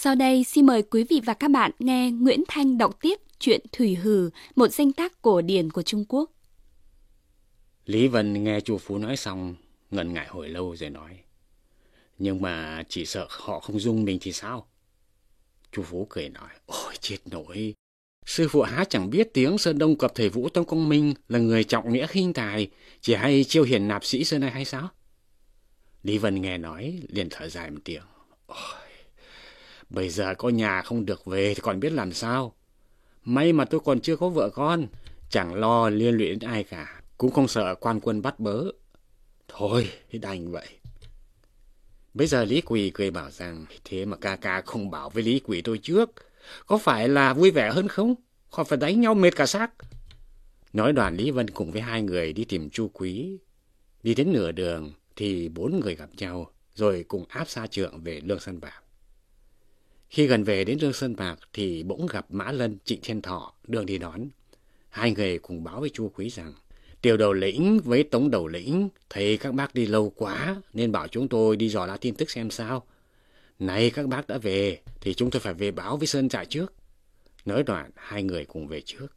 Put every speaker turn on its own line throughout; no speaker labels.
Sau đây xin mời quý vị và các bạn nghe Nguyễn Thanh đọc tiếp truyện Thủy Hử, một danh tác cổ điển của Trung Quốc.
Lý Vân nghe Chu Phú nói xong, ngần ngại hồi lâu rồi nói: Nhưng mà chỉ sợ họ không dung mình thì sao? Chu Phú cười nói: Ôi chết nổi, sư phụ há chẳng biết tiếng Sơn Đông cập thầy Vũ Tông Công Minh là người trọng nghĩa khinh tài, chỉ hay chiêu hiền nạp sĩ xưa nay hay sao? Lý Vân nghe nói liền thở dài một tiếng: Ôi, bây giờ có nhà không được về thì còn biết làm sao. May mà tôi còn chưa có vợ con, chẳng lo liên lụy đến ai cả, cũng không sợ quan quân bắt bớ. Thôi thì đành vậy. Bây giờ Lý Quỳ cười bảo rằng: Thế mà ca ca không bảo với Lý Quỳ tôi trước, có phải là vui vẻ hơn không? Khỏi phải đánh nhau mệt cả xác. Nói đoạn Lý Vân cùng với hai người đi tìm Chu Quý. Đi đến nửa đường thì bốn người gặp nhau, rồi cùng áp sa trượng về Lương Sơn Bạc. Khi gần về đến Lương Sơn Bạc thì bỗng gặp Mã Lân, Trịnh Thiên Thọ đường đi đón. Hai người cùng báo với Chu Quý rằng: Tiểu đầu lĩnh với Tống đầu lĩnh thấy các bác đi lâu quá nên bảo chúng tôi đi dò la tin tức xem sao. Này các bác đã về thì chúng tôi phải về báo với Sơn Trại trước. Nói đoạn hai người cùng về trước.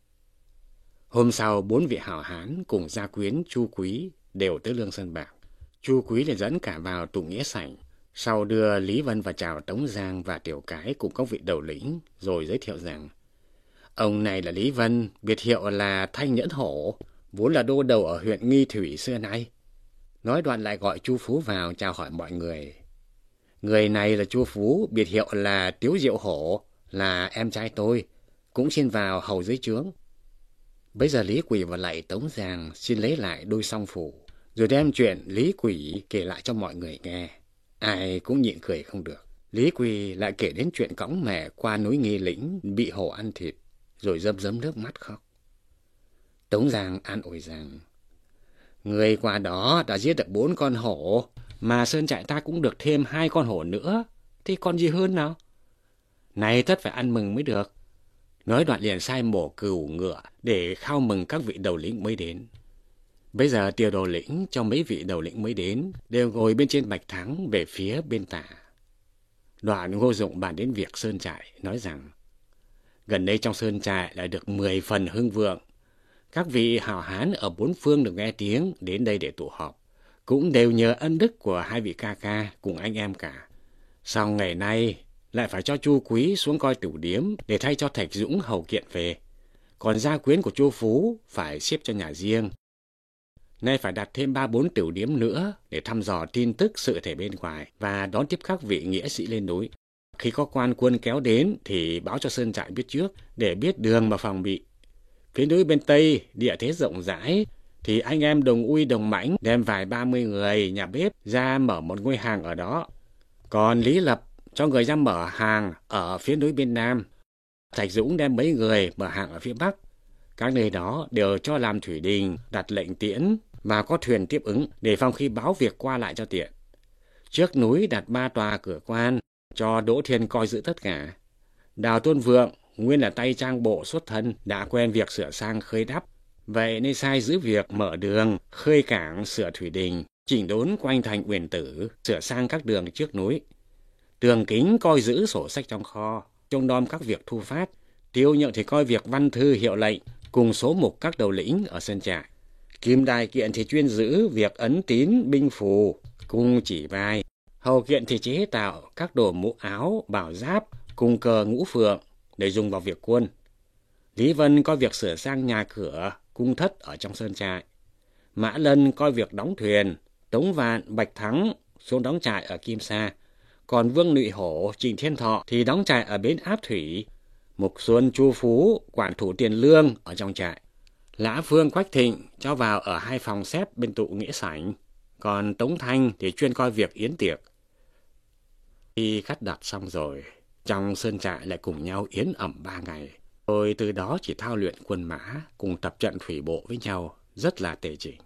Hôm sau bốn vị hảo hán cùng gia quyến Chu Quý đều tới Lương Sơn Bạc. Chu Quý liền dẫn cả vào tụ nghĩa sảnh, sau đưa Lý Vân và chào Tống Giang và Tiểu Cái cùng các vị đầu lĩnh, rồi giới thiệu rằng: Ông này là Lý Vân, biệt hiệu là Thanh Nhẫn Hổ, vốn là đô đầu ở huyện Nghi Thủy xưa nay. Nói đoạn lại gọi Chu Phú vào chào hỏi mọi người. Người này là Chu Phú, biệt hiệu là Tiếu Diệu Hổ, là em trai tôi, cũng xin vào hầu dưới trướng. Bây giờ Lý Quỳ và lại Tống Giang xin lấy lại đôi song phủ, rồi đem chuyện Lý Quỳ kể lại cho mọi người nghe. Ai cũng nhịn cười không được. Lý Quỳ lại kể đến chuyện cõng mẹ qua núi Nghi Lĩnh bị hổ ăn thịt, rồi rơm rớm nước mắt khóc. Tống Giang an ủi rằng: Người qua đó đã giết được 4 con hổ, mà Sơn Trại ta cũng được thêm 2 con hổ nữa, thì còn gì hơn nào? Này tất phải ăn mừng mới được. Nói đoạn liền sai mổ cừu ngựa để khao mừng các vị đầu lĩnh mới đến. Bây giờ Tiểu đầu lĩnh cho mấy vị đầu lĩnh mới đến đều ngồi bên trên bạch thắng về phía bên tả. Đoạn Ngô Dụng bàn đến việc Sơn Trại, nói rằng: Gần đây trong Sơn Trại lại được 10 phần hưng vượng. Các vị hảo hán ở bốn phương được nghe tiếng đến đây để tụ họp, cũng đều nhờ ân đức của hai vị ca ca cùng anh em cả. Sau ngày nay lại phải cho Chu Quý xuống coi tửu điếm để thay cho Thạch Dũng hầu kiện về. Còn gia quyến của Chu Phú phải xếp cho nhà riêng. Nay phải đặt thêm 3-4 tửu điếm nữa để thăm dò tin tức sự thể bên ngoài và đón tiếp các vị nghĩa sĩ lên núi. Khi có quan quân kéo đến thì báo cho Sơn Trại biết trước để biết đường mà phòng bị. Phía núi bên Tây địa thế rộng rãi thì anh em Đồng Uy Đồng Mãnh đem vài 30 người nhà bếp ra mở một ngôi hàng ở đó. Còn Lý Lập cho người ra mở hàng ở phía núi bên Nam. Thạch Dũng đem mấy người mở hàng ở phía Bắc. Các nơi đó đều cho làm thủy đình, đặt lệnh tiễn và có thuyền tiếp ứng để phòng khi báo việc qua lại cho tiện. Trước núi đặt 3 tòa cửa quan cho Đỗ Thiên coi giữ tất cả. Đào Tôn Vượng nguyên là tay trang bộ xuất thân, đã quen việc sửa sang khơi đắp, vậy nên sai giữ việc mở đường, khơi cảng, sửa thủy đình, chỉnh đốn quanh thành Uyển Tử, sửa sang các đường trước núi. Tường Kính coi giữ sổ sách trong kho, trông nom các việc thu phát. Tiêu Nhượng thì coi việc văn thư hiệu lệnh cùng số mục các đầu lĩnh ở Sơn Trại. Kim Đại Kiện thì chuyên giữ việc ấn tín binh phù cùng chỉ vai. Hầu Kiện thì chế tạo các đồ mũ áo, bảo giáp cùng cờ ngũ phượng để dùng vào việc quân. Lý Vân coi việc sửa sang nhà cửa, cung thất ở trong Sơn Trại. Mã Lân coi việc đóng thuyền. Tống Vạn, Bạch Thắng xuống đóng trại ở Kim Sa. Còn Vương Nụy Hổ, Trịnh Thiên Thọ thì đóng trại ở bến Áp Thủy. Mục Xuân, Chu Phú quản thủ tiền lương ở trong trại. Lã Phương, Quách Thịnh cho vào ở 2 phòng xếp bên tụ nghĩa sảnh. Còn Tống Thanh thì chuyên coi việc yến tiệc. Khi khắt đặt xong rồi, trong Sơn Trại lại cùng nhau yến ẩm 3 ngày. Rồi từ đó chỉ thao luyện quân mã cùng tập trận thủy bộ với nhau, rất là tề chỉnh.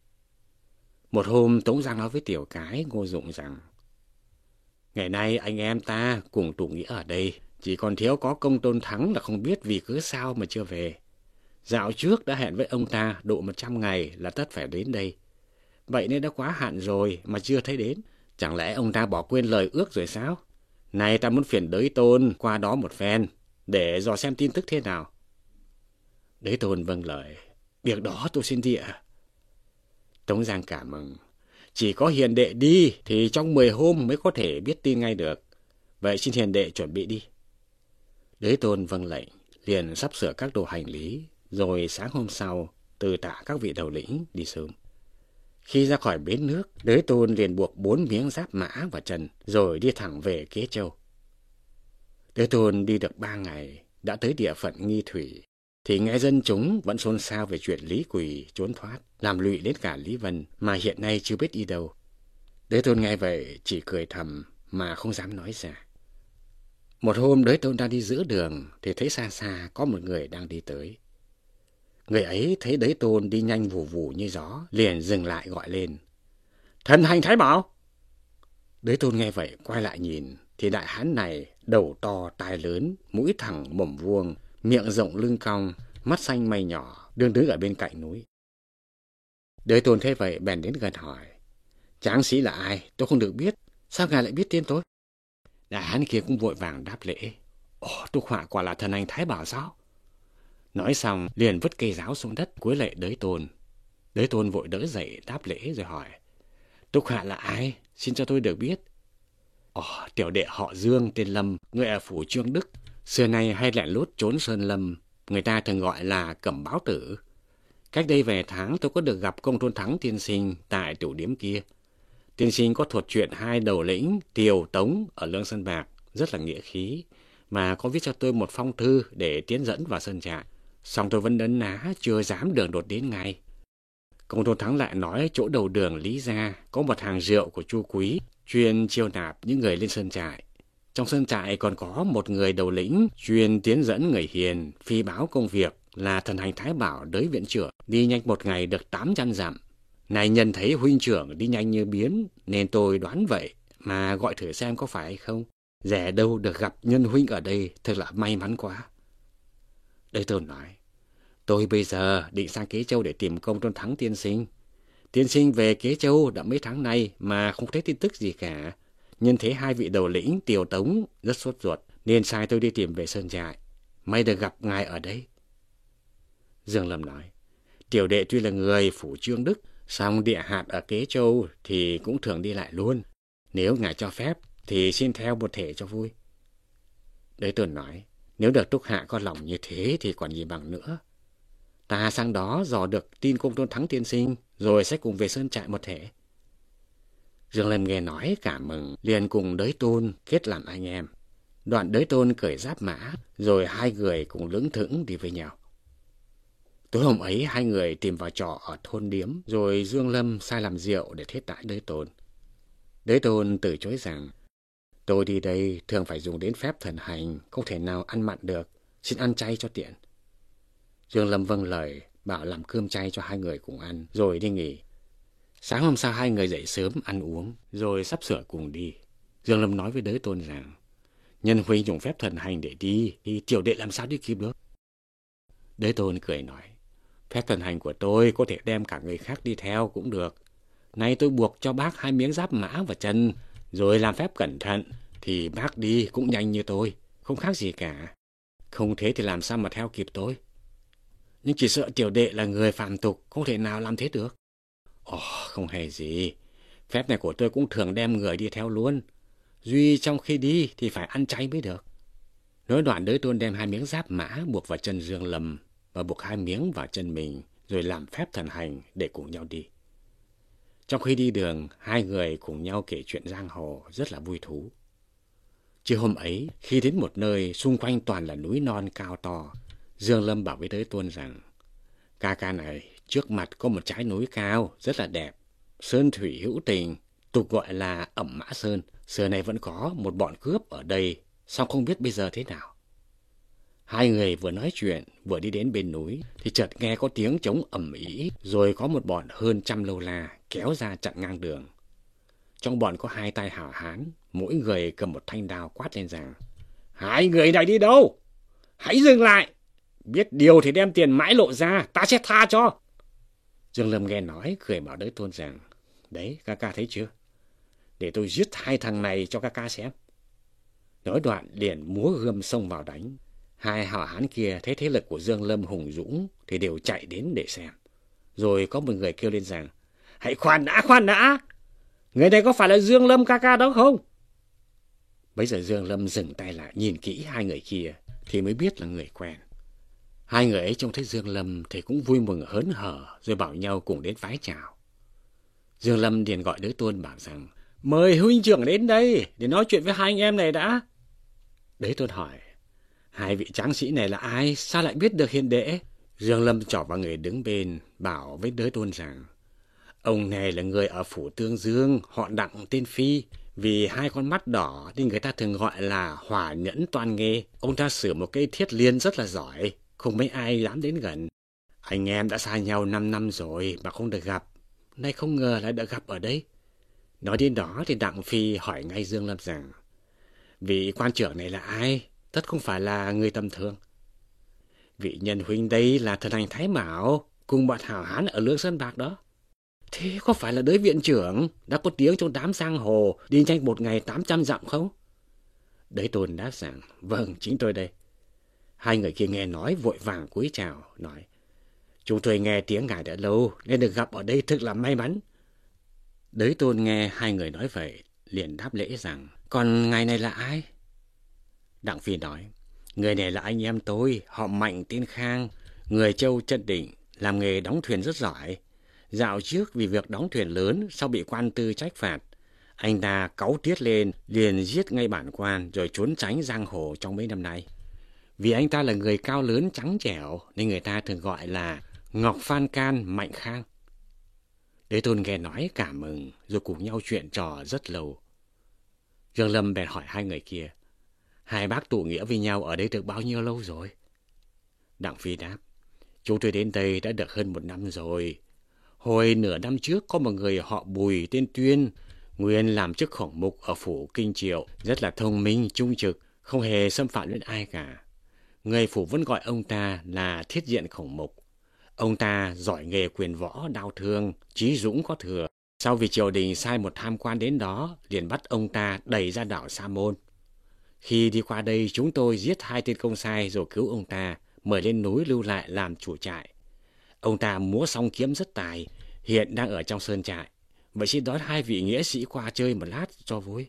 Một hôm Tống Giang nói với Tiểu Cái, Ngô Dụng rằng: Ngày nay anh em ta cùng tụ nghĩa ở đây, chỉ còn thiếu có Công Tôn Thắng là không biết vì cớ sao mà chưa về. Dạo trước đã hẹn với ông ta độ 100 ngày là tất phải đến đây. Vậy nên đã quá hạn rồi mà chưa thấy đến. Chẳng lẽ ông ta bỏ quên lời ước rồi sao? Này ta muốn phiền Đới Tôn qua đó một phen, để dò xem tin tức thế nào. Đới Tôn vâng lời. Việc đó tôi xin địa. Tống Giang cảm mừng. Chỉ có hiền đệ đi thì trong 10 hôm mới có thể biết tin ngay được. Vậy xin hiền đệ chuẩn bị đi. Đới Tôn vâng lệnh, liền sắp sửa các đồ hành lý, rồi sáng hôm sau từ tạ các vị đầu lĩnh đi sớm. Khi ra khỏi bến nước, Đới Tôn liền buộc 4 miếng giáp mã vào chân, rồi đi thẳng về Kế Châu. Đới Tôn đi được 3 ngày, đã tới địa phận Nghi Thủy, thì nghe dân chúng vẫn xôn xao về chuyện Lý Quỳ trốn thoát, làm lụy đến cả Lý Vân mà hiện nay chưa biết đi đâu. Đới Tôn nghe vậy chỉ cười thầm mà không dám nói ra. Một hôm Đới Tôn đang đi giữa đường thì thấy xa xa có một người đang đi tới. Người ấy thấy Đới Tôn đi nhanh vù vù như gió, liền dừng lại gọi lên: Thần hành Thái Bảo! Đới Tôn nghe vậy quay lại nhìn thì đại hán này đầu to tai lớn, mũi thẳng mồm vuông, miệng rộng lưng cong, mắt xanh mày nhỏ, đứng ở bên cạnh núi. Đới Tôn thấy vậy bèn đến gần hỏi: Tráng sĩ là ai? Tôi không được biết. Sao ngài lại biết tên tôi? Đại hán kia cũng vội vàng đáp lễ: Ồ, Túc Họa quả là thần hành Thái Bảo sao? Nói xong liền vứt cây giáo xuống đất cúi lạy Đới Tôn. Đới Tôn vội đỡ dậy đáp lễ rồi hỏi: Túc Hạ là ai? Xin cho tôi được biết. Ồ, tiểu đệ họ Dương tên Lâm, người ở phủ Trương Đức, xưa nay hay lẻn lút trốn sơn lâm, người ta thường gọi là Cẩm Báo Tử. Cách đây vài tháng tôi có được gặp Công Tôn Thắng tiên sinh tại tiểu điếm kia. Tiên sinh có thuật chuyện 2 đầu lĩnh Tiều Tống ở Lương Sơn Bạc rất là nghĩa khí, mà có viết cho tôi một phong thư để tiến dẫn vào sơn trại. Song tôi vẫn đấn ná chưa dám đường đột đến ngay. Công Tôn Thắng lại nói chỗ đầu đường Lý Gia có một hàng rượu của Chu Quý chuyên chiêu nạp những người lên sơn trại. Trong sơn trại còn có một người đầu lĩnh chuyên tiến dẫn người hiền phi báo công việc là thần hành Thái Bảo Đới viện trưởng, đi nhanh một ngày được 800 dặm. Này nhân thấy huynh trưởng đi nhanh như biến nên tôi đoán vậy mà gọi thử xem có phải hay không. Rẻ đâu được gặp nhân huynh ở đây, thật là may mắn quá. Đới Tôn nói: Tôi bây giờ định sang Kế Châu để tìm Công Tôn Thắng tiên sinh. Tiên sinh về Kế Châu đã mấy tháng nay mà không thấy tin tức gì cả. Nhân thấy 2 vị đầu lĩnh Tiều Tống rất sốt ruột nên sai tôi đi tìm về sơn trại. May được gặp ngài ở đây. Dương Lâm nói: Tiểu đệ tuy là người phủ Trương Đức, song địa hạt ở Kế Châu thì cũng thường đi lại luôn. Nếu ngài cho phép thì xin theo một thể cho vui. Đới Tôn nói: Nếu được Túc Hạ có lòng như thế thì còn gì bằng nữa. Ta sang đó dò được tin Công Tôn Thắng tiên sinh, rồi sẽ cùng về sơn trại một thể. Dương Lâm nghe nói cảm mừng, liền cùng Đới Tôn kết làm anh em. Đoạn Đới Tôn cởi giáp mã, rồi 2 người cùng lững thững đi với nhau. Tối hôm ấy 2 người tìm vào trọ ở thôn điếm, rồi Dương Lâm sai làm rượu để thiết đãi Đới Tôn. Đới Tôn từ chối rằng: Tôi đi đây thường phải dùng đến phép thần hành, không thể nào ăn mặn được, xin ăn chay cho tiện. Dương Lâm vâng lời, bảo làm cơm chay cho 2 người cùng ăn, rồi đi nghỉ. Sáng hôm sau 2 người dậy sớm ăn uống, rồi sắp sửa cùng đi. Dương Lâm nói với Đới Tôn rằng: Nhân huynh dùng phép thần hành để đi, thì tiểu đệ làm sao đi kịp được? Đới Tôn cười nói: Phép thần hành của tôi có thể đem cả người khác đi theo cũng được. Nay tôi buộc cho bác 2 miếng giáp mã vào chân, rồi làm phép cẩn thận, thì bác đi cũng nhanh như tôi, không khác gì cả. Không thế thì làm sao mà theo kịp tôi? Nhưng chỉ sợ tiểu đệ là người phàm tục, không thể nào làm thế được. Ồ, không hề gì. Phép này của tôi cũng thường đem người đi theo luôn. Duy trong khi đi thì phải ăn chay mới được. Nói đoạn Đới Tôn đem 2 miếng giáp mã buộc vào chân Dương Lâm và buộc 2 miếng vào chân mình, rồi làm phép thần hành để cùng nhau đi. Trong khi đi đường, 2 người cùng nhau kể chuyện giang hồ rất là vui thú. Chiều hôm ấy, khi đến một nơi xung quanh toàn là núi non cao to, Dương Lâm bảo với Đới Tôn rằng: Ca này, trước mặt có một trái núi cao, rất là đẹp. Sơn thủy hữu tình, tục gọi là Ẩm Mã Sơn. Xưa này vẫn có một bọn cướp ở đây, song không biết bây giờ thế nào. 2 người vừa nói chuyện, vừa đi đến bên núi, thì chợt nghe có tiếng trống ầm ĩ, rồi có một bọn hơn 100 lâu la kéo ra chặn ngang đường. Trong bọn có 2 tay hảo hán, mỗi người cầm một thanh đao quát lên rằng: 2 người này đi đâu? Hãy dừng lại! Biết điều thì đem tiền mãi lộ ra, ta sẽ tha cho. Dương Lâm nghe nói, cười bảo Đới Tôn rằng: Đấy, ca thấy chưa? Để tôi giết 2 thằng này cho ca xem. Nói đoạn liền múa gươm xông vào đánh. Hai hảo hán kia thấy thế lực của Dương Lâm hùng dũng thì đều chạy đến để xem. Rồi có một người kêu lên rằng: hãy khoan đã! Người này có phải là Dương Lâm ca ca đó không? Bấy giờ Dương Lâm dừng tay lại nhìn kỹ hai người kia thì mới biết là người quen. Hai người ấy trông thấy Dương Lâm thì cũng vui mừng hớn hở, rồi bảo nhau cùng đến vái chào. Dương Lâm liền gọi Đới Tôn bảo rằng: mời huynh trưởng đến đây để nói chuyện với hai anh em này đã. Đới Tôn hỏi: hai vị tráng sĩ này là ai, sao lại biết được hiền đệ? Dương Lâm trỏ vào người đứng bên, bảo với Đới Tôn rằng: ông này là người ở phủ Tương Dương, họ Đặng tên Phi. Vì hai con mắt đỏ nên người ta thường gọi là hỏa nhẫn toan nghê. Ông ta sửa một cây thiết liên rất là giỏi, không mấy ai dám đến gần. Anh em đã xa nhau 5 năm rồi mà không được gặp, nay không ngờ lại được gặp ở đây. Nói đến đó thì Đặng Phi hỏi ngay Dương Lâm rằng: vị quan trưởng này là ai? Tất không phải là người tầm thường. Vị nhân huynh đây là thần hành Thái Mão, cùng bọn hảo hán ở Lương Sơn Bạc đó. Thế có phải là Đới viện trưởng đã có tiếng trong đám giang hồ đi nhanh một ngày 800 dặm không? Đới Tôn đáp rằng: vâng, chính tôi đây. Hai người kia nghe nói vội vàng cúi chào, nói: chúng tôi nghe tiếng ngài đã lâu nên được gặp ở đây thực là may mắn. Đới Tôn nghe hai người nói vậy liền đáp lễ rằng: còn ngài này là ai? Đặng Phi nói: người này là anh em tôi, họ Mạnh tên Khang, người Châu Chân Định, làm nghề đóng thuyền rất giỏi. Dạo trước vì việc đóng thuyền lớn, sau bị quan tư trách phạt, anh ta cáu tiết lên liền giết ngay bản quan rồi trốn tránh giang hồ trong mấy năm nay. Vì anh ta là người cao lớn trắng trẻo nên người ta thường gọi là Ngọc Phan Can Mạnh Khang. Đới Tôn nghe nói cảm mừng rồi cùng nhau chuyện trò rất lâu. Dương Lâm bèn hỏi hai người kia: hai bác tụ nghĩa với nhau ở đây được bao nhiêu lâu rồi? Đặng Phi đáp: chúng tôi đến đây đã được hơn 1 năm rồi. Hồi nửa năm trước có một người họ Bùi tên Tuyên, nguyên làm chức khổng mục ở phủ Kinh Triệu, rất là thông minh, trung trực, không hề xâm phạm đến ai cả. Người phủ vẫn gọi ông ta là Thiết Diện khổng mục. Ông ta giỏi nghề quyền võ đao thương, trí dũng có thừa. Sau vì triều đình sai một tham quan đến đó, liền bắt ông ta đẩy ra đảo Sa Môn. Khi đi qua đây, chúng tôi giết 2 tên công sai rồi cứu ông ta, mời lên núi lưu lại làm chủ trại. Ông ta múa song kiếm rất tài, hiện đang ở trong sơn trại. Vậy xin đón hai vị nghĩa sĩ qua chơi một lát cho vui.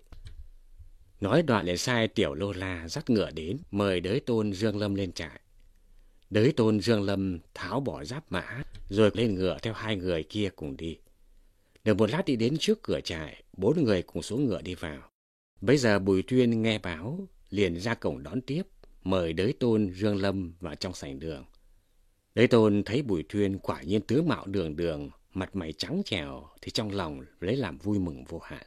Nói đoạn liền sai Tiểu Lô La dắt ngựa đến, mời Đới Tôn Dương Lâm lên trại. Đới Tôn Dương Lâm tháo bỏ giáp mã, rồi lên ngựa theo hai người kia cùng đi. Được một lát đi đến trước cửa trại, 4 người cùng xuống ngựa đi vào. Bây giờ Bùi Tuyên nghe báo, liền ra cổng đón tiếp, mời Đới Tôn Dương Lâm vào trong sảnh đường. Đới Tôn thấy Bùi Tuyên quả nhiên tướng mạo đường đường, mặt mày trắng trẻo thì trong lòng lấy làm vui mừng vô hạn.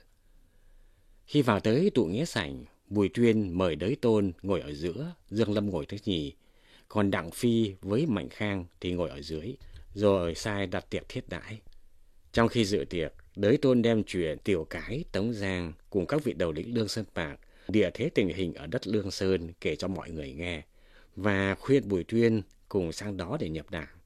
Khi vào tới tụ nghĩa sảnh, Bùi Tuyên mời Đới Tôn ngồi ở giữa, Dương Lâm ngồi thứ nhì, còn Đặng Phi với Mạnh Khang thì ngồi ở dưới, rồi sai đặt tiệc thiết đãi. Trong khi dự tiệc, Đới Tôn đem chuyện Tiểu Cái, Tống Giang cùng các vị đầu lĩnh Lương Sơn Bạc, địa thế tình hình ở đất Lương Sơn kể cho mọi người nghe, và khuyên Bùi Tuyên cùng sang đó để nhập đảng.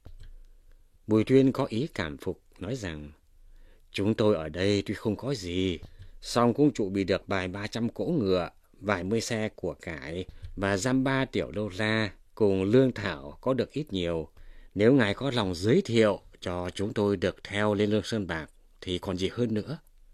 Bùi Tuyên có ý cảm phục, nói rằng: chúng tôi ở đây tuy không có gì, song cũng trụ bị được bài 300 cỗ ngựa, vài mươi xe của cải và giam 3 tiểu đô la cùng lương thảo có được ít nhiều. Nếu ngài có lòng giới thiệu cho chúng tôi được theo lên Lương Sơn Bạc thì còn gì hơn nữa.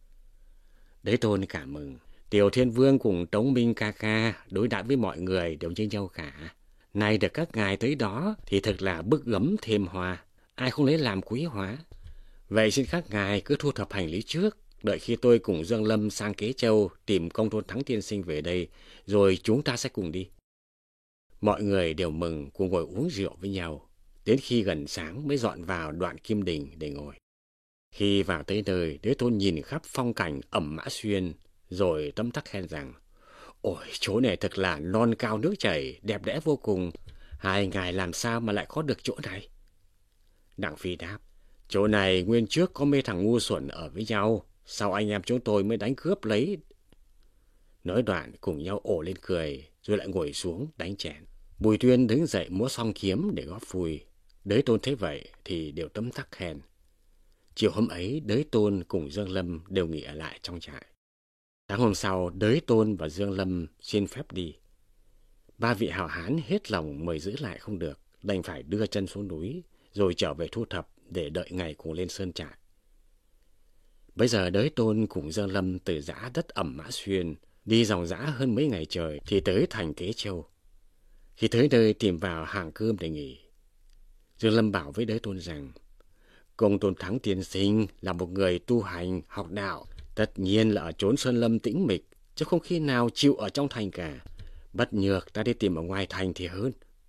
Đới Tôn cảm mừng. Tiểu Thiên Vương cùng Tống Minh ca ca đối đãi với mọi người đều như nhau cả. Nay được các ngài tới đó thì thật là bức gấm thêm hoa, ai không lấy làm quý hóa. Vậy xin các ngài cứ thu thập hành lý trước, đợi khi tôi cùng Dương Lâm sang Kế Châu tìm Công Tôn Thắng tiên sinh về đây, rồi chúng ta sẽ cùng đi. Mọi người đều mừng cùng ngồi uống rượu với nhau, đến khi gần sáng mới dọn vào Đoạn Kim Đình để ngồi. Khi vào tới nơi, Đới Tôn nhìn khắp phong cảnh Ẩm Mã Xuyên, rồi tấm tắc khen rằng: ôi, chỗ này thật là non cao nước chảy, đẹp đẽ vô cùng. Hai ngài làm sao mà lại có được chỗ này? Đặng Phi đáp: chỗ này nguyên trước có mấy thằng ngu xuẩn ở với nhau, sau anh em chúng tôi mới đánh cướp lấy. Nói đoạn cùng nhau ồ lên cười, rồi lại ngồi xuống đánh chén. Bùi Tuyên đứng dậy múa song kiếm để góp vui. Đới Tôn thấy vậy thì đều tấm tắc khen. Chiều hôm ấy, Đới Tôn cùng Dương Lâm đều nghỉ ở lại trong trại. Sáng hôm sau, Đới Tôn và Dương Lâm xin phép đi. Ba vị hảo hán hết lòng mời giữ lại không được, đành phải đưa chân xuống núi, rồi trở về thu thập để đợi ngày cùng lên sơn trại. Bây giờ Đới Tôn cùng Dương Lâm từ giã đất ẩm Mã Xuyên, đi dòng dã hơn mấy ngày trời thì tới thành Kế Châu. Khi tới nơi tìm vào hàng cơm để nghỉ, Dương Lâm bảo với Đới Tôn rằng, Công Tôn Thắng tiên sinh là một người tu hành, học đạo, tất nhiên là ở chốn sơn lâm tĩnh mịch, chứ không khi nào chịu ở trong thành cả. Bất nhược ta đi tìm ở ngoài thành thì hơn.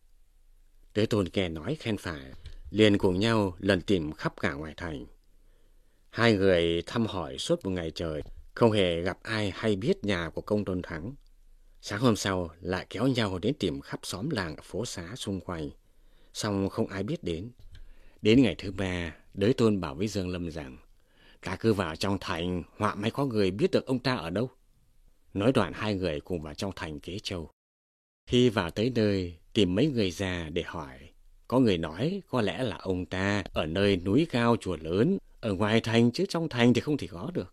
Đới Tôn nghe nói khen phải, liền cùng nhau lần tìm khắp cả ngoài thành. Hai người thăm hỏi suốt một ngày trời, không hề gặp ai hay biết nhà của Công Tôn Thắng. Sáng hôm sau lại kéo nhau đến tìm khắp xóm làng phố xá xung quanh, song không ai biết đến. Đến ngày thứ ba, Đới Tôn bảo với Dương Lâm rằng, ta cứ vào trong thành, họa may có người biết được ông ta ở đâu. Nói đoạn hai người cùng vào trong thành Kế Châu. Khi vào tới nơi, tìm mấy người già để hỏi. Có người nói có lẽ là ông ta ở nơi núi cao chùa lớn, ở ngoài thành chứ trong thành thì không thể có được.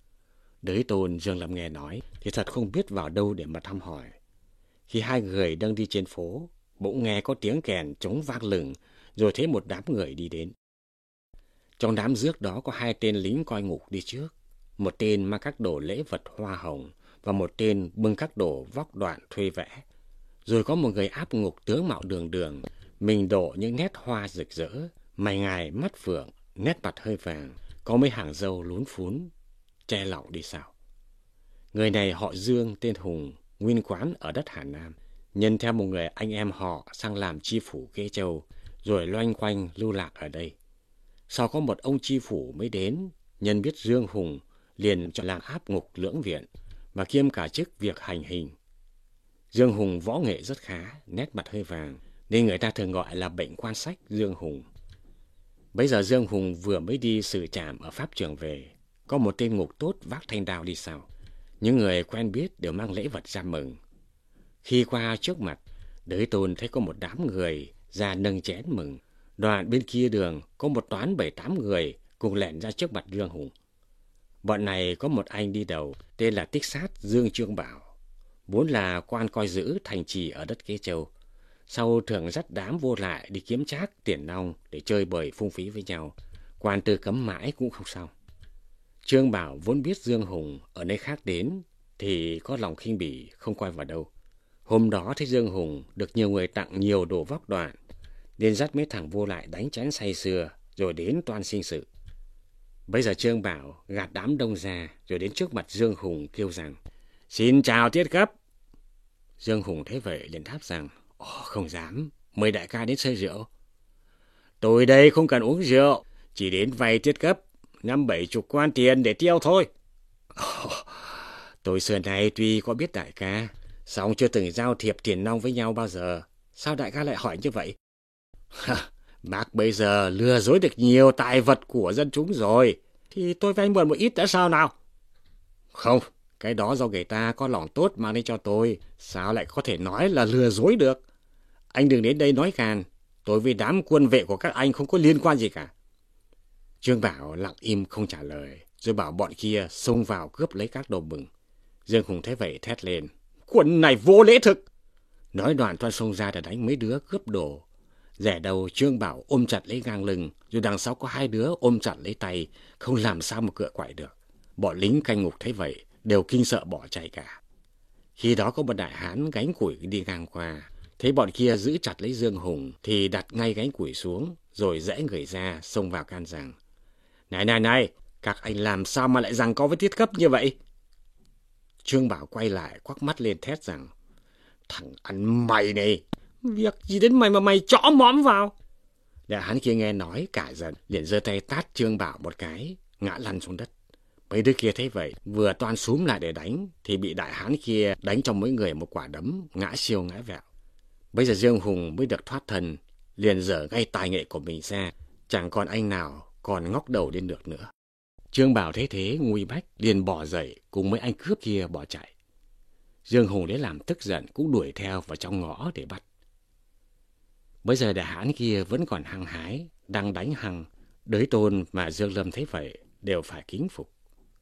Đới Tôn Dương Lâm nghe nói thì thật không biết vào đâu để mà thăm hỏi. Khi hai người đang đi trên phố, bỗng nghe có tiếng kèn trống vang lừng, rồi thấy một đám người đi đến. Trong đám rước đó có hai tên lính coi ngục đi trước, một tên mang các đồ lễ vật hoa hồng và một tên bưng các đồ vóc đoạn thuê vẽ. Rồi có một người áp ngục tướng mạo đường đường, mình độ những nét hoa rực rỡ, mày ngài mắt phượng, nét mặt hơi vàng, có mấy hàng râu lún phún, che lọng đi sau. Người này họ Dương, tên Hùng, nguyên quán ở đất Hà Nam, nhân theo một người anh em họ sang làm chi phủ Kế Châu, rồi loanh quanh lưu lạc ở đây. Sau có một ông chi phủ mới đến, nhân biết Dương Hùng liền cho làm áp ngục lưỡng viện và kiêm cả chức việc hành hình. Dương Hùng võ nghệ rất khá, nét mặt hơi vàng, nên người ta thường gọi là bệnh quan sách Dương Hùng. Bấy giờ Dương Hùng vừa mới đi xử trảm ở pháp trường về, có một tên ngục tốt vác thanh đao đi sau. Những người quen biết đều mang lễ vật ra mừng. Khi qua trước mặt, Đới Tôn thấy có một đám người ra nâng chén mừng. Đoạn bên kia đường có một toán 7-8 người cùng lẻn ra trước mặt Dương Hùng. Bọn này có một anh đi đầu tên là Tích Sát Dương Trương Bảo, vốn là quan coi giữ thành trì ở đất Kế Châu. Sau thường dắt đám vô lại đi kiếm trác tiền nong để chơi bời phung phí với nhau. Quan tư cấm mãi cũng không xong. Trương Bảo vốn biết Dương Hùng ở nơi khác đến thì có lòng khinh bỉ không coi vào đâu. Hôm đó thấy Dương Hùng được nhiều người tặng nhiều đồ vóc đoạn, nên dắt mấy thằng vô lại đánh chén say sưa rồi đến toan sinh sự. Bây giờ Trương Bảo gạt đám đông ra rồi đến trước mặt Dương Hùng kêu rằng, xin chào tiết cấp. Dương Hùng thấy vậy liền đáp rằng, không dám, mời đại ca đến xây rượu. Tôi đây không cần uống rượu, chỉ đến vay tiết cấp 50-70 quan tiền để tiêu thôi. Tôi xưa này tuy có biết đại ca, song chưa từng giao thiệp tiền nong với nhau bao giờ. Sao đại ca lại hỏi như vậy? Bác bây giờ lừa dối được nhiều tài vật của dân chúng rồi, thì tôi vay mượn một ít đã sao nào? Không, cái đó do người ta có lòng tốt mang đến cho tôi, sao lại có thể nói là lừa dối được? Anh đừng đến đây nói càn, tôi với đám quân vệ của các anh không có liên quan gì cả. Trương Bảo lặng im không trả lời, rồi bảo bọn kia xông vào cướp lấy các đồ mừng. Dương Hùng thấy vậy thét lên, quân này vô lễ thực. Nói đoạn toan xông ra để đánh mấy đứa cướp đồ. Rẻ đầu Trương Bảo ôm chặt lấy ngang lưng, rồi đằng sau có hai đứa ôm chặt lấy tay, không làm sao mà cựa quậy được. Bọn lính canh ngục thấy vậy đều kinh sợ bỏ chạy cả. Khi đó có một đại hán gánh củi đi ngang qua, thấy bọn kia giữ chặt lấy Dương Hùng thì đặt ngay gánh củi xuống, rồi rẽ người ra xông vào can rằng, này, các anh làm sao mà lại giằng co với tiết cấp như vậy? Trương Bảo quay lại quắc mắt lên thét rằng, thằng ăn mày này, việc gì đến mày mà mày chõ mõm vào? Đại hán kia nghe nói cả giận, liền giơ tay tát Trương Bảo một cái, ngã lăn xuống đất. Mấy đứa kia thấy vậy, vừa toan xúm lại để đánh, thì bị đại hán kia đánh cho mỗi người một quả đấm, ngã siêu ngã vẹo. Bây giờ Dương Hùng mới được thoát thân, liền dở ngay tài nghệ của mình ra, chẳng còn anh nào còn ngóc đầu lên được nữa. Trương Bảo thấy thế nguy bách, liền bỏ dậy cùng mấy anh cướp kia bỏ chạy. Dương Hùng lấy làm tức giận cũng đuổi theo vào trong ngõ để bắt. Bây giờ đại hán kia vẫn còn hăng hái, đang đánh hăng. Đới Tôn và Dương Lâm thấy vậy đều phải kính phục.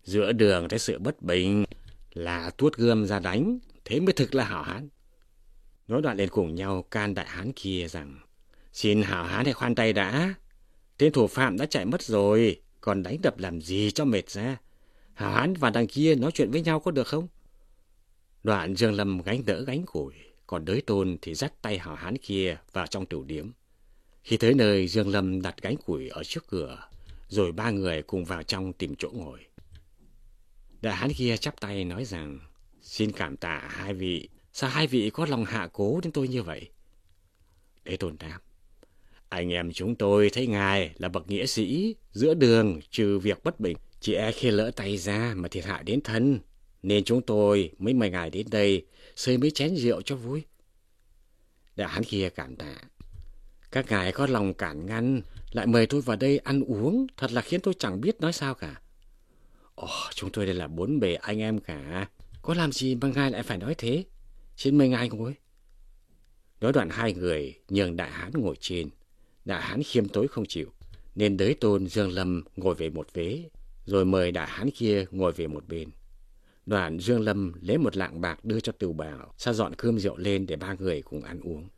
Giữa đường thấy sự bất bình là tuốt gươm ra đánh, thế mới thực là hảo hán. Nói đoạn liền cùng nhau can đại hán kia rằng: Xin hảo hán hãy khoan tay đã. Tên thủ phạm đã chạy mất rồi, còn đánh đập làm gì cho mệt ra. Hảo hán và đằng kia nói chuyện với nhau có được không? Đoạn Dương Lâm gánh đỡ gánh củi, còn Đới Tôn thì dắt tay hảo hán kia vào trong tửu điếm. Khi tới nơi, Dương Lâm đặt gánh củi ở trước cửa, rồi ba người cùng vào trong tìm chỗ ngồi. Đại hán kia chắp tay nói rằng: Xin cảm tạ hai vị, sao hai vị có lòng hạ cố đến tôi như vậy? Đới Tôn đáp: Anh em chúng tôi thấy ngài là bậc nghĩa sĩ, giữa đường trừ việc bất bình, chỉ e khi lỡ tay ra mà thiệt hại đến thân, nên chúng tôi mới mời ngài đến đây xơi mấy chén rượu cho vui. Đại hán kia cảm tạ: Các ngài có lòng cản ngăn, lại mời tôi vào đây ăn uống, thật là khiến tôi chẳng biết nói sao cả. Chúng tôi đây là bốn bề anh em cả, có làm gì mà ngài lại phải nói thế? Xin mời ngài ngồi. Nói đoạn hai người nhường đại hán ngồi trên. Đại hán khiêm tối không chịu, nên Đới Tôn, Dương Lâm ngồi về một vế, rồi mời đại hán kia ngồi về một bên. Đoạn Dương Lâm lấy một lạng bạc đưa cho Tửu Bảo, sa dọn cơm rượu lên để ba người cùng ăn uống.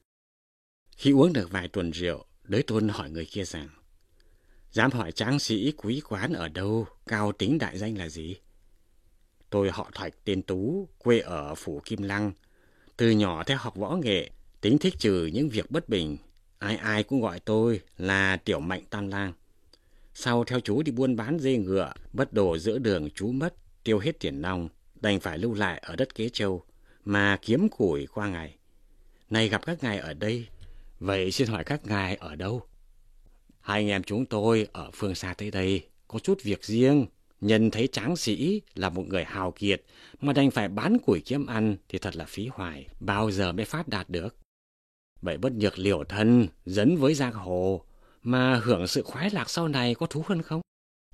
Khi uống được vài tuần rượu, Đới Tôn hỏi người kia rằng: Dám hỏi tráng sĩ quý quán ở đâu, cao tính đại danh là gì? Tôi họ Thạch tên Tú, quê ở phủ Kim Lăng. Từ nhỏ theo học võ nghệ, tính thích trừ những việc bất bình. Ai ai cũng gọi tôi là Tiểu Mạnh Tam Lang. Sau theo chú đi buôn bán dê ngựa, bất đồ giữa đường chú mất, tiêu hết tiền nong, đành phải lưu lại ở đất Kế Châu, mà kiếm củi qua ngày. Nay gặp các ngài ở đây, vậy xin hỏi các ngài ở đâu? Hai anh em chúng tôi ở phương xa tới đây, có chút việc riêng. Nhân thấy tráng sĩ là một người hào kiệt, mà đành phải bán củi kiếm ăn thì thật là phí hoài, bao giờ mới phát đạt được. Vậy bất nhược liều thân, dấn với giang hồ, mà hưởng sự khoái lạc sau này có thú hơn không?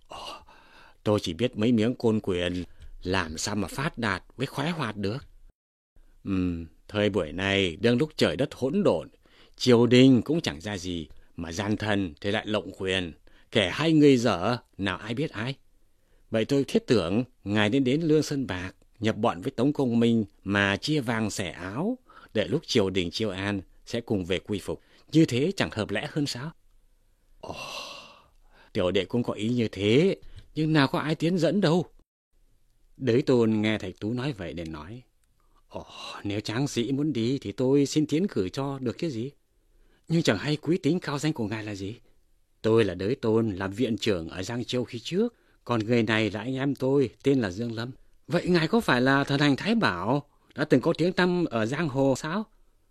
Tôi chỉ biết mấy miếng côn quyền, làm sao mà phát đạt với khoái hoạt được? Thời buổi này đang lúc trời đất hỗn độn, triều đình cũng chẳng ra gì, mà gian thần thì lại lộng quyền, kẻ hay người dở, nào ai biết ai. Vậy tôi thiết tưởng ngài nên đến Lương Sơn Bạc, nhập bọn với Tống Công Minh mà chia vàng xẻ áo, để lúc triều đình chiêu an sẽ cùng về quy phục. Như thế chẳng hợp lẽ hơn sao? Tiểu đệ cũng có ý như thế, nhưng nào có ai tiến dẫn đâu. Đới Tôn nghe Thạch Tú nói vậy nên nói: Nếu tráng sĩ muốn đi thì tôi xin tiến cử cho được chứ gì. Nhưng chẳng hay quý tính cao danh của ngài là gì? Tôi là Đới Tôn, làm viện trưởng ở Giang Châu khi trước, còn người này là anh em tôi, tên là Dương Lâm. Vậy ngài có phải là thần hành Thái Bảo, đã từng có tiếng tăm ở giang hồ sao?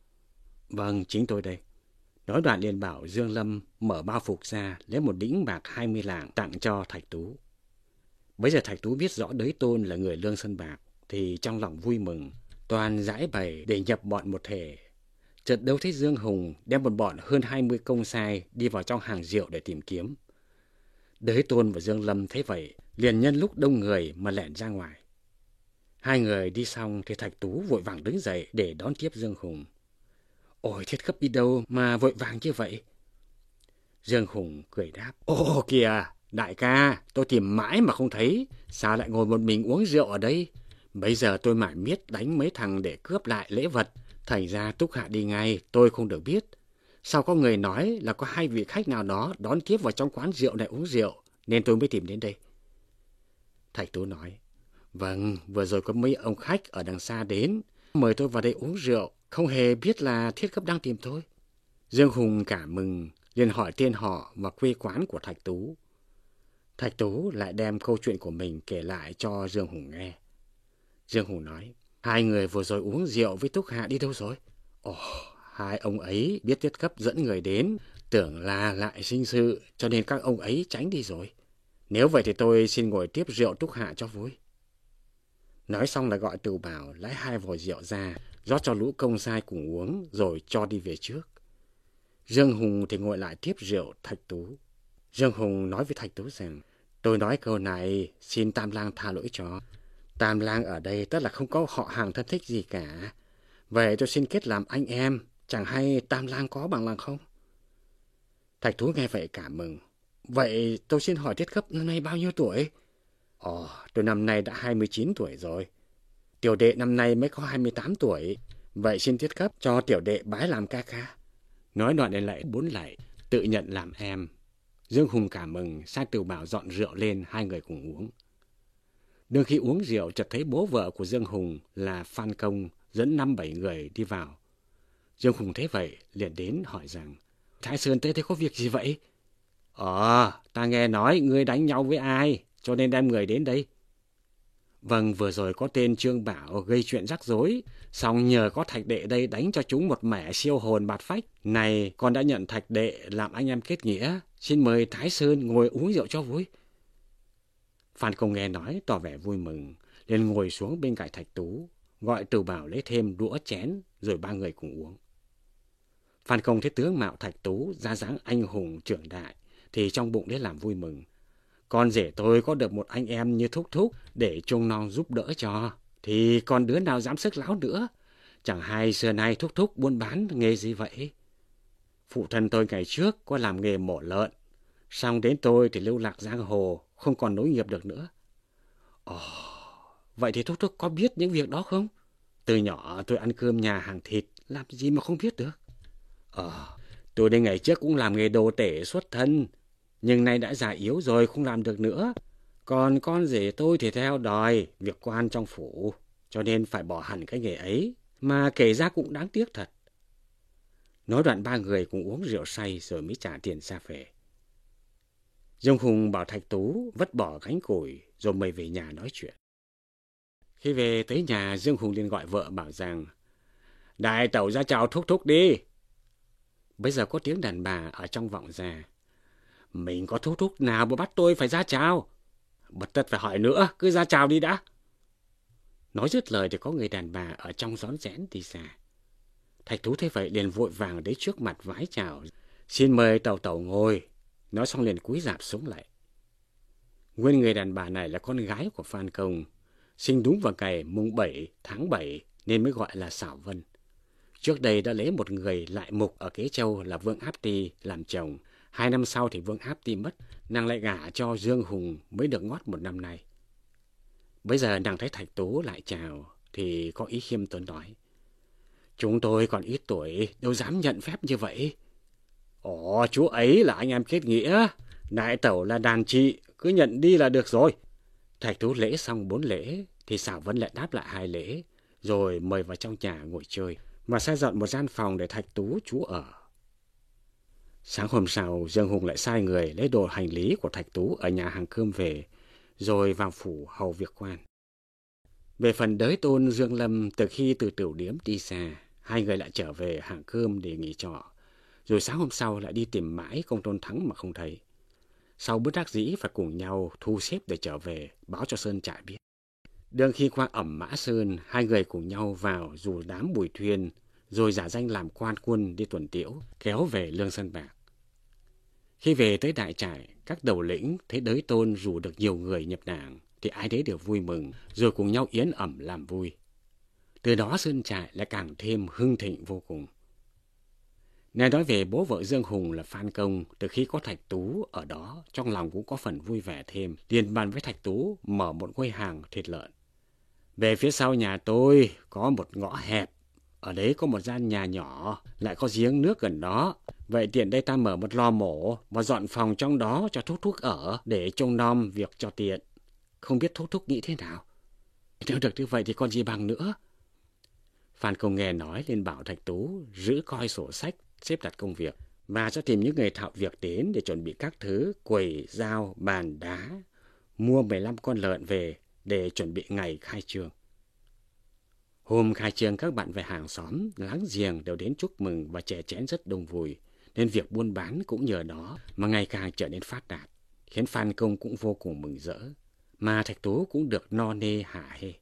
Vâng, chính tôi đây. Nói đoạn liền bảo Dương Lâm mở bao phục ra, lấy một đĩnh bạc 20 lạng tặng cho Thạch Tú. Bây giờ Thạch Tú biết rõ Đới Tôn là người Lương Sơn Bạc, thì trong lòng vui mừng, toàn giải bày để nhập bọn một thể. Chợt đâu thấy Dương Hùng đem một bọn hơn 20 công sai đi vào trong hàng rượu để tìm kiếm. Đới Tôn và Dương Lâm thấy vậy, liền nhân lúc đông người mà lẻn ra ngoài. Hai người đi xong thì Thạch Tú vội vàng đứng dậy để đón tiếp Dương Hùng. Ôi, thiết gấp đi đâu mà vội vàng như vậy? Dương Hùng cười đáp: Kìa, đại ca, tôi tìm mãi mà không thấy, sao lại ngồi một mình uống rượu ở đây? Bây giờ tôi mải miết đánh mấy thằng để cướp lại lễ vật, thành ra Túc Hạ đi ngay, tôi không được biết. Sao có người nói là có hai vị khách nào đó đón tiếp vào trong quán rượu này uống rượu, nên tôi mới tìm đến đây. Thạch Tú nói: Vâng, vừa rồi có mấy ông khách ở đằng xa đến, mời tôi vào đây uống rượu, không hề biết là thiết gấp đang tìm tôi. Dương Hùng cảm mừng, liền hỏi tên họ và quê quán của Thạch Tú. Thạch Tú lại đem câu chuyện của mình kể lại cho Dương Hùng nghe. Dương Hùng nói: Hai người vừa rồi uống rượu với Túc Hạ đi đâu rồi? Hai ông ấy biết tiết cấp dẫn người đến, tưởng là lại sinh sự, cho nên các ông ấy tránh đi rồi. Nếu vậy thì tôi xin ngồi tiếp rượu Túc Hạ cho vui. Nói xong là gọi Tửu Bảo lấy 2 vò rượu ra, rót cho lũ công sai cùng uống, rồi cho đi về trước. Dương Hùng thì ngồi lại tiếp rượu Thạch Tú. Dương Hùng nói với Thạch Tú rằng: Tôi nói câu này xin Tam Lang tha lỗi cho. Tam Lang ở đây tất là không có họ hàng thân thích gì cả. Vậy tôi xin kết làm anh em, chẳng hay Tam Lang có bằng lòng không? Thạch Tú nghe vậy cảm mừng. Vậy tôi xin hỏi Tiết Gấp năm nay bao nhiêu tuổi? Tôi năm nay đã 29 tuổi rồi. Tiểu đệ năm nay mới có 28 tuổi. Vậy xin tiết cấp cho tiểu đệ bái làm ca ca. Nói đoạn lại lạy 4 lạy, tự nhận làm em. Dương Hùng cảm mừng, sai Từ Bảo dọn rượu lên, hai người cùng uống. Đương khi uống rượu, chợt thấy bố vợ của Dương Hùng là Phan Công dẫn 5-7 người đi vào. Dương Hùng thấy vậy, liền đến hỏi rằng, Thái Sơn tới thế có việc gì vậy? Ta nghe nói ngươi đánh nhau với ai, cho nên đem người đến đây. Vâng, vừa rồi có tên Trương Bảo gây chuyện rắc rối, xong nhờ có Thạch Đệ đây đánh cho chúng một mẻ siêu hồn bạt phách. Này, con đã nhận Thạch Đệ làm anh em kết nghĩa, xin mời Thái Sơn ngồi uống rượu cho vui. Phan Công nghe nói tỏ vẻ vui mừng, liền ngồi xuống bên cạnh Thạch Tú, gọi Từ Bảo lấy thêm đũa chén, rồi ba người cùng uống. Phan Công thấy tướng mạo Thạch Tú ra dáng anh hùng trưởng đại, thì trong bụng đấy làm vui mừng. Con rể tôi có được một anh em như Thúc Thúc để trông non giúp đỡ cho, thì còn đứa nào dám sức láo nữa. Chẳng hay xưa nay Thúc Thúc buôn bán nghề gì vậy? Phụ thân tôi ngày trước có làm nghề mổ lợn, xong đến tôi thì lưu lạc giang hồ, không còn nối nghiệp được nữa. Vậy thì Thúc Thúc có biết những việc đó không? Từ nhỏ tôi ăn cơm nhà hàng thịt, làm gì mà không biết được. Tôi đây ngày trước cũng làm nghề đồ tể xuất thân, nhưng nay đã già yếu rồi không làm được nữa. Còn con rể tôi thì theo đòi việc quan trong phủ, cho nên phải bỏ hẳn cái nghề ấy, mà kể ra cũng đáng tiếc thật. Nói đoạn ba người cũng uống rượu say rồi mới trả tiền ra về. Dương Hùng bảo Thạch Tú vứt bỏ gánh củi rồi mời về nhà nói chuyện. Khi về tới nhà, Dương Hùng liền gọi vợ bảo rằng, Đại tẩu ra chào Thúc Thúc đi. Bây giờ có tiếng đàn bà ở trong vọng ra, Mình có Thúc Thúc nào mà bắt tôi phải ra chào? Bật tất phải hỏi nữa, cứ ra chào đi đã. Nói dứt lời thì có người đàn bà ở trong rón rén đi ra. Thạch Tú thấy vậy liền vội vàng đến trước mặt vái chào, xin mời tẩu tẩu ngồi. Nói xong liền cúi rạp xuống lại. Nguyên người đàn bà này là con gái của Phan Công, sinh đúng vào ngày mùng 7 tháng 7 nên mới gọi là Xảo Vân. Trước đây đã lấy một người lại mục ở Kế Châu là Vương Áp Ti làm chồng. 2 năm sau thì Vương Áp Ti mất, nàng lại gả cho Dương Hùng mới được ngót 1 năm nay. Bây giờ nàng thấy Thạch Tú lại chào thì có ý khiêm tốn nói, chúng tôi còn ít tuổi, đâu dám nhận phép như vậy. Chú ấy là anh em kết nghĩa, đại tẩu là đàn chị, cứ nhận đi là được rồi. Thạch Tú lễ xong 4 lễ thì Xảo Vân lại đáp lại 2 lễ, rồi mời vào trong nhà ngồi chơi và sai dọn một gian phòng để Thạch Tú trú ở. Sáng hôm sau, Dương Hùng lại sai người lấy đồ hành lý của Thạch Tú ở nhà hàng cơm về, rồi vào phủ hầu việc quan. Về phần đới tôn Dương Lâm, từ khi từ tiểu điếm đi xa, hai người lại trở về hàng cơm để nghỉ trọ, rồi sáng hôm sau lại đi tìm mãi Công Tôn Thắng mà không thấy. Sau bất đắc dĩ phải cùng nhau thu xếp để trở về, báo cho Sơn Trại biết. Đương khi qua ẩm Mã Sơn, hai người cùng nhau vào dù đám Bùi Thuyên, rồi giả danh làm quan quân đi tuần tiễu, kéo về Lương Sơn Bạc. Khi về tới đại trại, các đầu lĩnh thấy đới tôn rủ được nhiều người nhập đảng, thì ai đấy đều vui mừng, rồi cùng nhau yến ẩm làm vui. Từ đó Sơn Trại lại càng thêm hưng thịnh vô cùng. Nghe nói về bố vợ Dương Hùng là Phan Công, từ khi có Thạch Tú ở đó, trong lòng cũng có phần vui vẻ thêm, liền bàn với Thạch Tú mở một ngôi hàng thịt lợn. Về phía sau nhà tôi có một ngõ hẹp, ở đấy có một gian nhà nhỏ, lại có giếng nước gần đó. Vậy tiện đây ta mở một lò mổ và dọn phòng trong đó cho Thúc Thúc ở để trông nom việc cho tiện. Không biết Thúc Thúc nghĩ thế nào? Nếu được như vậy thì còn gì bằng nữa. Phan Công nghe nói nên bảo Thạch Tú giữ coi sổ sách, xếp đặt công việc và cho tìm những người thạo việc đến để chuẩn bị các thứ quầy, dao, bàn, đá, mua 15 con lợn về để chuẩn bị ngày khai trương. Hôm khai trương các bạn về hàng xóm, láng giềng đều đến chúc mừng và chè chén rất đông vui, nên việc buôn bán cũng nhờ đó mà ngày càng trở nên phát đạt, khiến Phan Công cũng vô cùng mừng rỡ, mà Thạch Tú cũng được no nê hả hê.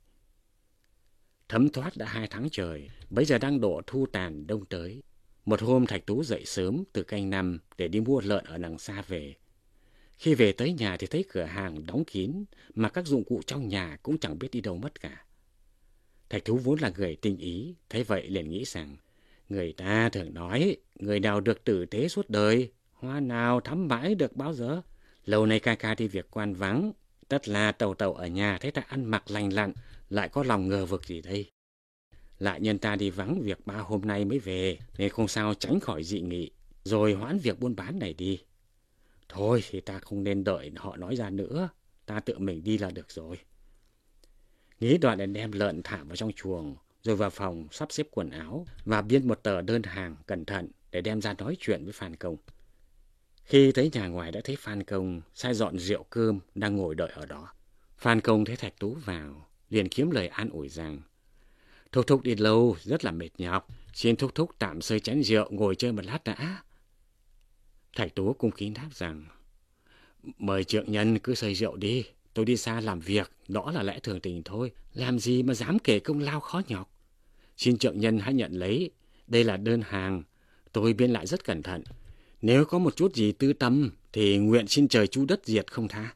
Thấm thoát đã 2 tháng trời, bấy giờ đang độ thu tàn đông tới. Một hôm Thạch Tú dậy sớm từ canh 5 để đi mua lợn ở đằng xa về. Khi về tới nhà thì thấy cửa hàng đóng kín, mà các dụng cụ trong nhà cũng chẳng biết đi đâu mất cả. Thạch Tú vốn là người tinh ý, thấy vậy liền nghĩ rằng, người ta thường nói, người nào được tử tế suốt đời, hoa nào thắm mãi được bao giờ. Lâu nay ca ca đi việc quan vắng, Tất là Tàu Tàu ở nhà thấy ta ăn mặc lành lặn, lại có lòng ngờ vực gì đây. Lại nhân ta đi vắng việc 3 hôm nay mới về, nên không sao tránh khỏi dị nghị, rồi hoãn việc buôn bán này đi. Thôi thì ta không nên đợi họ nói ra nữa, ta tự mình đi là được rồi. Nghĩ đoạn đã đem lợn thả vào trong chuồng, rồi vào phòng sắp xếp quần áo và biên một tờ đơn hàng cẩn thận để đem ra nói chuyện với Phan Công. Khi tới nhà ngoài đã thấy Phan Công sai dọn rượu cơm đang ngồi đợi ở đó. Phan Công thấy Thạch Tú vào, liền kiếm lời an ủi rằng: Thúc thúc đi lâu, rất là mệt nhọc, xin thúc thúc tạm xơi chén rượu ngồi chơi một lát đã. Thạch Tú cung kính đáp rằng: Mời trượng nhân cứ xơi rượu đi, tôi đi xa làm việc, đó là lẽ thường tình thôi, làm gì mà dám kể công lao khó nhọc. Xin trượng nhân hãy nhận lấy, đây là đơn hàng, tôi biên lại rất cẩn thận. Nếu có một chút gì tư tâm, thì nguyện xin trời chu đất diệt không tha.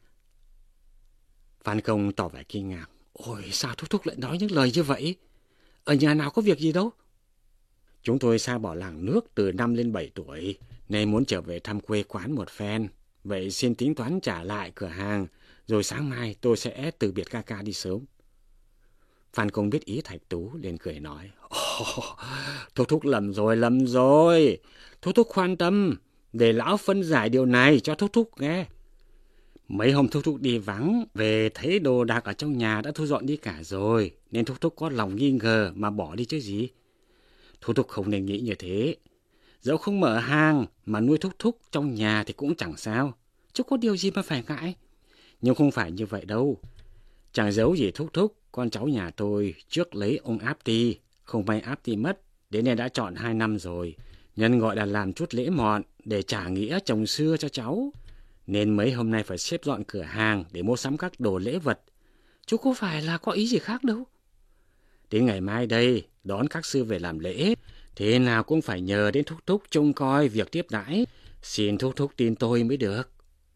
Phan Công tỏ vẻ kinh ngạc: Ôi, sao thúc thúc lại nói những lời như vậy? Ở nhà nào có việc gì đâu. Chúng tôi xa bỏ làng nước từ 5 lên 7 tuổi, nên muốn trở về thăm quê quán một phen. Vậy xin tính toán trả lại cửa hàng, rồi sáng mai tôi sẽ từ biệt ca ca đi sớm. Phan Công biết ý Thạch Tú, liền cười nói: Thúc thúc lầm rồi. Thúc thúc khoan tâm, để lão phân giải điều này cho thúc thúc nghe. Mấy hôm thúc thúc đi vắng, về thấy đồ đạc ở trong nhà đã thu dọn đi cả rồi, nên thúc thúc có lòng nghi ngờ mà bỏ đi chứ gì. Thúc thúc không nên nghĩ như thế. Dẫu không mở hàng mà nuôi thúc thúc trong nhà thì cũng chẳng sao, chứ có điều gì mà phải ngại. Nhưng không phải như vậy đâu. Chẳng giấu gì thúc thúc, con cháu nhà tôi trước lấy ông Áp Ti, không may Áp Ti mất, đến nay đã trọn 2 năm rồi. Nhân gọi là làm chút lễ mọn để trả nghĩa chồng xưa cho cháu, nên mấy hôm nay phải xếp dọn cửa hàng để mua sắm các đồ lễ vật, chứ có phải là có ý gì khác đâu. Đến ngày mai đây, đón các sư về làm lễ, thế nào cũng phải nhờ đến thúc thúc trông coi việc tiếp đãi. Xin thúc thúc tin tôi mới được.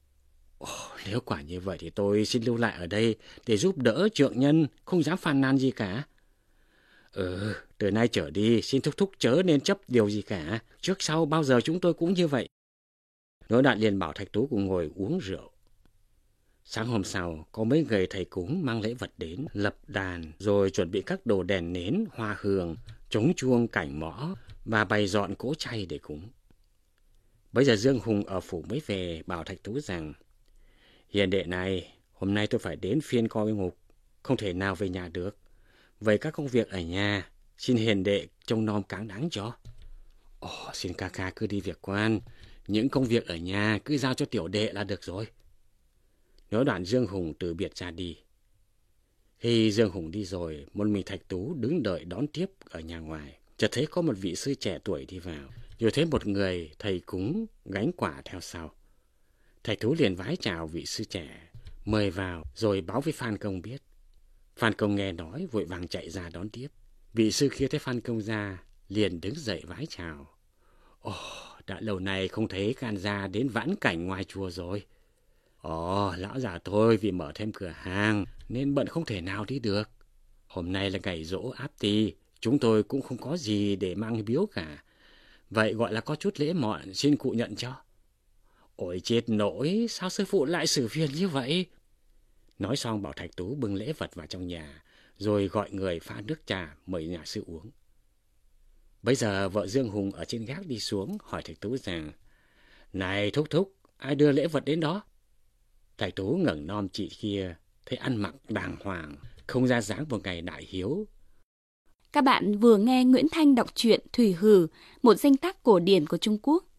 Nếu quả như vậy thì tôi xin lưu lại ở đây để giúp đỡ trượng nhân, không dám phàn nàn gì cả. Từ nay trở đi xin thúc thúc chớ nên chấp điều gì cả, trước sau bao giờ chúng tôi cũng như vậy. Nói đoạn liền bảo Thạch Tú cùng ngồi uống rượu. Sáng hôm sau, có mấy người thầy cúng mang lễ vật đến, lập đàn, rồi chuẩn bị các đồ đèn nến, hoa hương, trống chuông, cảnh mõ và bày dọn cỗ chay để cúng. Bây giờ Dương Hùng ở phủ mới về, bảo Thạch Tú rằng: Hiền đệ này, hôm nay tôi phải đến phiên coi ngục, không thể nào về nhà được. Vậy các công việc ở nhà, xin hiền đệ trông nom cáng đáng cho. Xin ca ca cứ đi việc quan, những công việc ở nhà cứ giao cho tiểu đệ là được rồi. Nói đoạn Dương Hùng từ biệt ra đi. Khi Dương Hùng đi rồi, một mình Thạch Tú đứng đợi đón tiếp ở nhà ngoài. Chợt thấy có một vị sư trẻ tuổi đi vào, rồi thấy một người thầy cúng gánh quả theo sau. Thạch Tú liền vái chào vị sư trẻ, mời vào rồi báo với Phan Công biết. Phan Công nghe nói vội vàng chạy ra đón tiếp. Vị sư kia thấy Phan Công ra, liền đứng dậy vái chào. Đã lâu nay không thấy can gia đến vãn cảnh ngoài chùa rồi. Lão già tôi vì mở thêm cửa hàng nên bận không thể nào đi được. Hôm nay là ngày giỗ Áp Ti, chúng tôi cũng không có gì để mang biếu cả. Vậy gọi là có chút lễ mọn, xin cụ nhận cho. Ôi chết nỗi, sao sư phụ lại xử phiền như vậy? Nói xong bảo Thạch Tú bưng lễ vật vào trong nhà, rồi gọi người pha nước trà mời nhà sư uống. Bây giờ vợ Dương Hùng ở trên gác đi xuống hỏi Thạch Tú rằng: Này thúc thúc, ai đưa lễ vật đến đó? Thạch Tú ngẩng nom chị kia, thấy ăn mặc đàng hoàng, không ra dáng một ngày đại hiếu.
Các bạn vừa nghe Nguyễn Thanh đọc truyện Thủy Hử, một danh tác cổ điển của Trung Quốc.